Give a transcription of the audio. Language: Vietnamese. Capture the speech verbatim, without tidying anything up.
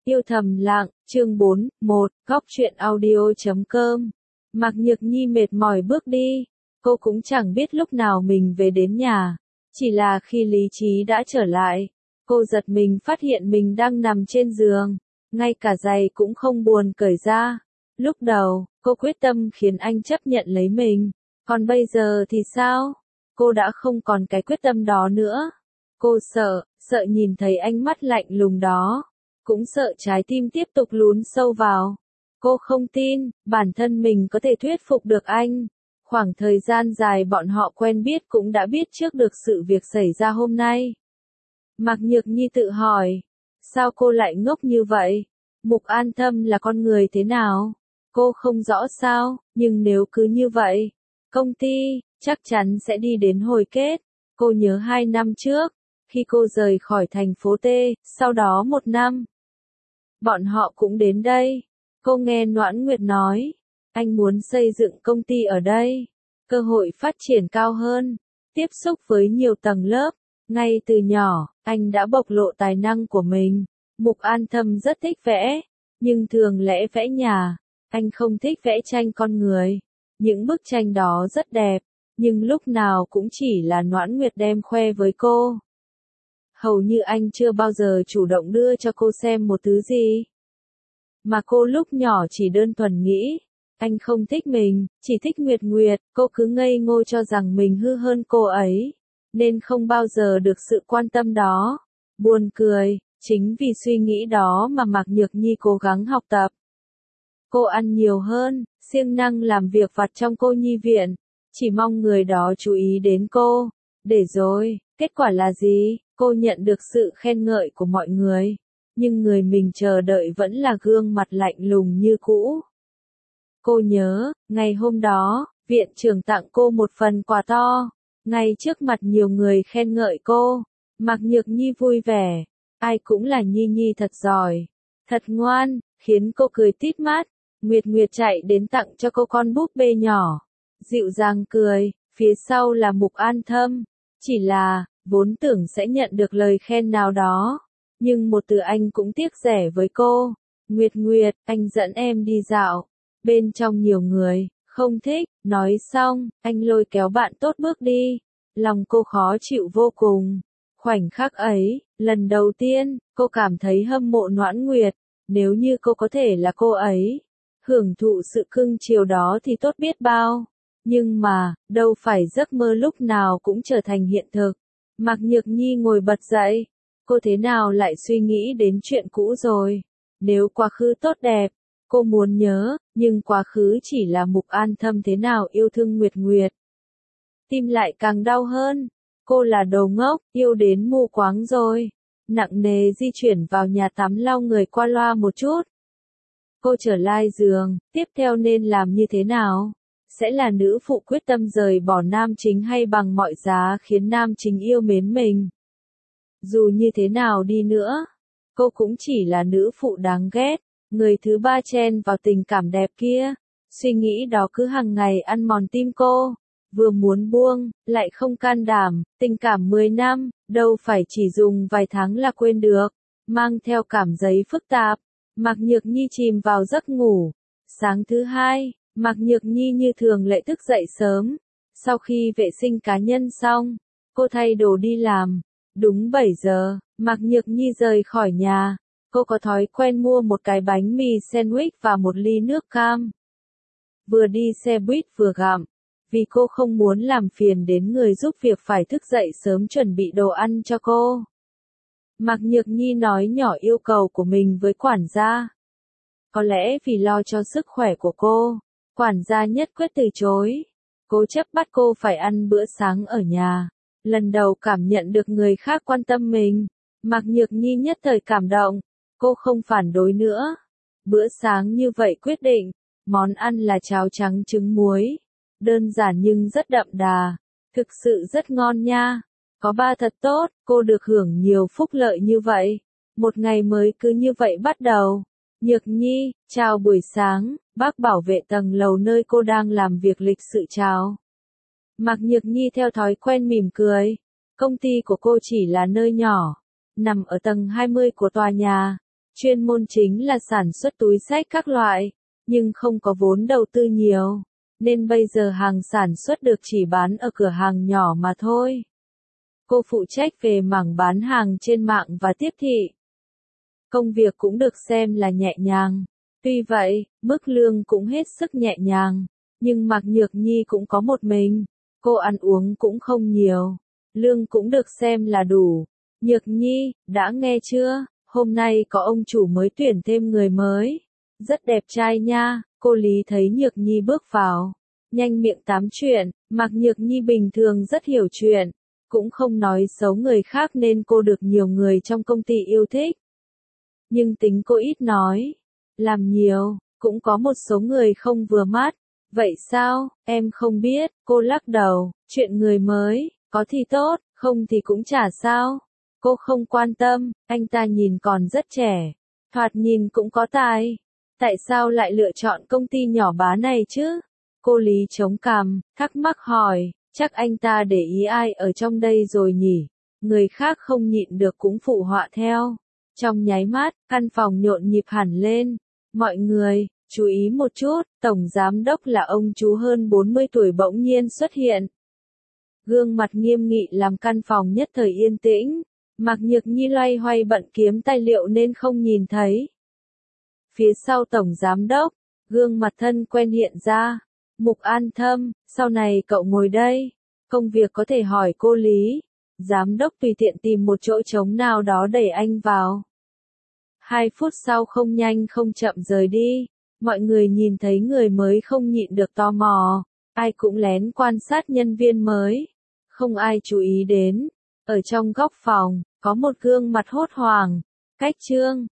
Yêu thầm lặng, chương bốn, một, góc truyện audio chấm com. Mạc Nhược Nhi mệt mỏi bước đi, cô cũng chẳng biết lúc nào mình về đến nhà. Chỉ là khi lý trí đã trở lại, cô giật mình phát hiện mình đang nằm trên giường, ngay cả giày cũng không buồn cởi ra. Lúc đầu, cô quyết tâm khiến anh chấp nhận lấy mình, còn bây giờ thì sao? Cô đã không còn cái quyết tâm đó nữa. Cô sợ, sợ nhìn thấy ánh mắt lạnh lùng đó. Cũng sợ trái tim tiếp tục lún sâu vào. Cô không tin, bản thân mình có thể thuyết phục được anh. Khoảng thời gian dài bọn họ quen biết cũng đã biết trước được sự việc xảy ra hôm nay. Mạc Nhược Nhi tự hỏi, sao cô lại ngốc như vậy? Mục An Thâm là con người thế nào? Cô không rõ sao, nhưng nếu cứ như vậy, công ty, chắc chắn sẽ đi đến hồi kết. Cô nhớ hai năm trước, khi cô rời khỏi thành phố T, sau đó một năm. Bọn họ cũng đến đây. Cô nghe Noãn Nguyệt nói, anh muốn xây dựng công ty ở đây, cơ hội phát triển cao hơn, tiếp xúc với nhiều tầng lớp. Ngay từ nhỏ, anh đã bộc lộ tài năng của mình. Mục An Thâm rất thích vẽ, nhưng thường lẽ vẽ nhà, anh không thích vẽ tranh con người. Những bức tranh đó rất đẹp, nhưng lúc nào cũng chỉ là Noãn Nguyệt đem khoe với cô. Hầu như anh chưa bao giờ chủ động đưa cho cô xem một thứ gì. Mà cô lúc nhỏ chỉ đơn thuần nghĩ, anh không thích mình, chỉ thích Nguyệt Nguyệt, cô cứ ngây ngô cho rằng mình hư hơn cô ấy, nên không bao giờ được sự quan tâm đó. Buồn cười, chính vì suy nghĩ đó mà Mạc Nhược Nhi cố gắng học tập. Cô ăn nhiều hơn, siêng năng làm việc vặt trong cô nhi viện, chỉ mong người đó chú ý đến cô. Để rồi, kết quả là gì? Cô nhận được sự khen ngợi của mọi người, nhưng người mình chờ đợi vẫn là gương mặt lạnh lùng như cũ. Cô nhớ, ngày hôm đó, viện trưởng tặng cô một phần quà to, ngay trước mặt nhiều người khen ngợi cô. Mạc Nhược Nhi vui vẻ, ai cũng là Nhi Nhi thật giỏi, thật ngoan, khiến cô cười tít mắt. Nguyệt Nguyệt chạy đến tặng cho cô con búp bê nhỏ, dịu dàng cười, phía sau là Mục An Thâm. Chỉ là, vốn tưởng sẽ nhận được lời khen nào đó, nhưng một từ anh cũng tiếc rẻ với cô. Nguyệt Nguyệt, anh dẫn em đi dạo, bên trong nhiều người, không thích. Nói xong, anh lôi kéo bạn tốt bước đi. Lòng cô khó chịu vô cùng. Khoảnh khắc ấy, lần đầu tiên, cô cảm thấy hâm mộ Noãn Nguyệt. Nếu như cô có thể là cô ấy, hưởng thụ sự cưng chiều đó thì tốt biết bao. Nhưng mà, đâu phải giấc mơ lúc nào cũng trở thành hiện thực. Mạc Nhược Nhi ngồi bật dậy. Cô thế nào lại suy nghĩ đến chuyện cũ rồi? Nếu quá khứ tốt đẹp, cô muốn nhớ, nhưng quá khứ chỉ là Mục An Thâm thế nào yêu thương Nguyệt Nguyệt. Tim lại càng đau hơn. Cô là đồ ngốc, yêu đến mù quáng rồi. Nặng nề di chuyển vào nhà tắm lau người qua loa một chút. Cô trở lại giường, tiếp theo nên làm như thế nào? Sẽ là nữ phụ quyết tâm rời bỏ nam chính hay bằng mọi giá khiến nam chính yêu mến mình? Dù như thế nào đi nữa, cô cũng chỉ là nữ phụ đáng ghét, người thứ ba chen vào tình cảm đẹp kia. Suy nghĩ đó cứ hàng ngày ăn mòn tim cô, vừa muốn buông, lại không can đảm. Tình cảm mười năm, đâu phải chỉ dùng vài tháng là quên được, mang theo cảm giấy phức tạp. Mạc Nhược Nhi chìm vào giấc ngủ. Sáng thứ hai, Mạc Nhược Nhi như thường lệ thức dậy sớm. Sau khi vệ sinh cá nhân xong, cô thay đồ đi làm. Đúng bảy giờ, Mạc Nhược Nhi rời khỏi nhà. Cô có thói quen mua một cái bánh mì sandwich và một ly nước cam. Vừa đi xe buýt vừa gặm, vì cô không muốn làm phiền đến người giúp việc phải thức dậy sớm chuẩn bị đồ ăn cho cô. Mạc Nhược Nhi nói nhỏ yêu cầu của mình với quản gia. Có lẽ vì lo cho sức khỏe của cô, quản gia nhất quyết từ chối. Cố chấp bắt cô phải ăn bữa sáng ở nhà. Lần đầu cảm nhận được người khác quan tâm mình, Mạc Nhược Nhi nhất thời cảm động. Cô không phản đối nữa. Bữa sáng như vậy quyết định. Món ăn là cháo trắng trứng muối. Đơn giản nhưng rất đậm đà. Thực sự rất ngon nha. Có ba thật tốt, cô được hưởng nhiều phúc lợi như vậy. Một ngày mới cứ như vậy bắt đầu. Nhược Nhi, chào buổi sáng, bác bảo vệ tầng lầu nơi cô đang làm việc lịch sự chào. Mạc Nhược Nhi theo thói quen mỉm cười. Công ty của cô chỉ là nơi nhỏ, nằm ở tầng hai mươi của tòa nhà. chuyên môn chính là sản xuất túi xách các loại, nhưng không có vốn đầu tư nhiều, nên bây giờ hàng sản xuất được chỉ bán ở cửa hàng nhỏ mà thôi. Cô phụ trách về mảng bán hàng trên mạng và tiếp thị. Công việc cũng được xem là nhẹ nhàng. Tuy vậy, mức lương cũng hết sức nhẹ nhàng, nhưng Mạc Nhược Nhi cũng có một mình, cô ăn uống cũng không nhiều, lương cũng được xem là đủ. Nhược Nhi, đã nghe chưa, hôm nay có ông chủ mới tuyển thêm người mới, rất đẹp trai nha. Cô Lý thấy Nhược Nhi bước vào, nhanh miệng tám chuyện. Mạc Nhược Nhi bình thường rất hiểu chuyện, cũng không nói xấu người khác nên cô được nhiều người trong công ty yêu thích. Nhưng tính cô ít nói, làm nhiều, cũng có một số người không vừa mắt. Vậy sao, em không biết, cô lắc đầu, chuyện người mới, có thì tốt, không thì cũng chả sao. Cô không quan tâm, anh ta nhìn còn rất trẻ, thoạt nhìn cũng có tài. Tại sao lại lựa chọn công ty nhỏ bá này chứ? Cô Lý chống cằm, thắc mắc hỏi, chắc anh ta để ý ai ở trong đây rồi nhỉ? Người khác không nhịn được cũng phụ họa theo. Trong nháy mắt, căn phòng nhộn nhịp hẳn lên. Mọi người, chú ý một chút, tổng giám đốc là ông chú hơn bốn mươi tuổi bỗng nhiên xuất hiện. Gương mặt nghiêm nghị làm căn phòng nhất thời yên tĩnh. Mạc Nhược Nhi loay hoay bận kiếm tài liệu nên không nhìn thấy. Phía sau tổng giám đốc, gương mặt thân quen hiện ra. Mục An Thâm, sau này cậu ngồi đây. Công việc có thể hỏi cô Lý. Giám đốc tùy tiện tìm một chỗ trống nào đó đẩy anh vào. Hai phút sau không nhanh không chậm rời đi. Mọi người nhìn thấy người mới không nhịn được tò mò. Ai cũng lén quan sát nhân viên mới. Không ai chú ý đến. Ở trong góc phòng, có một gương mặt hốt hoảng. Cách Trương,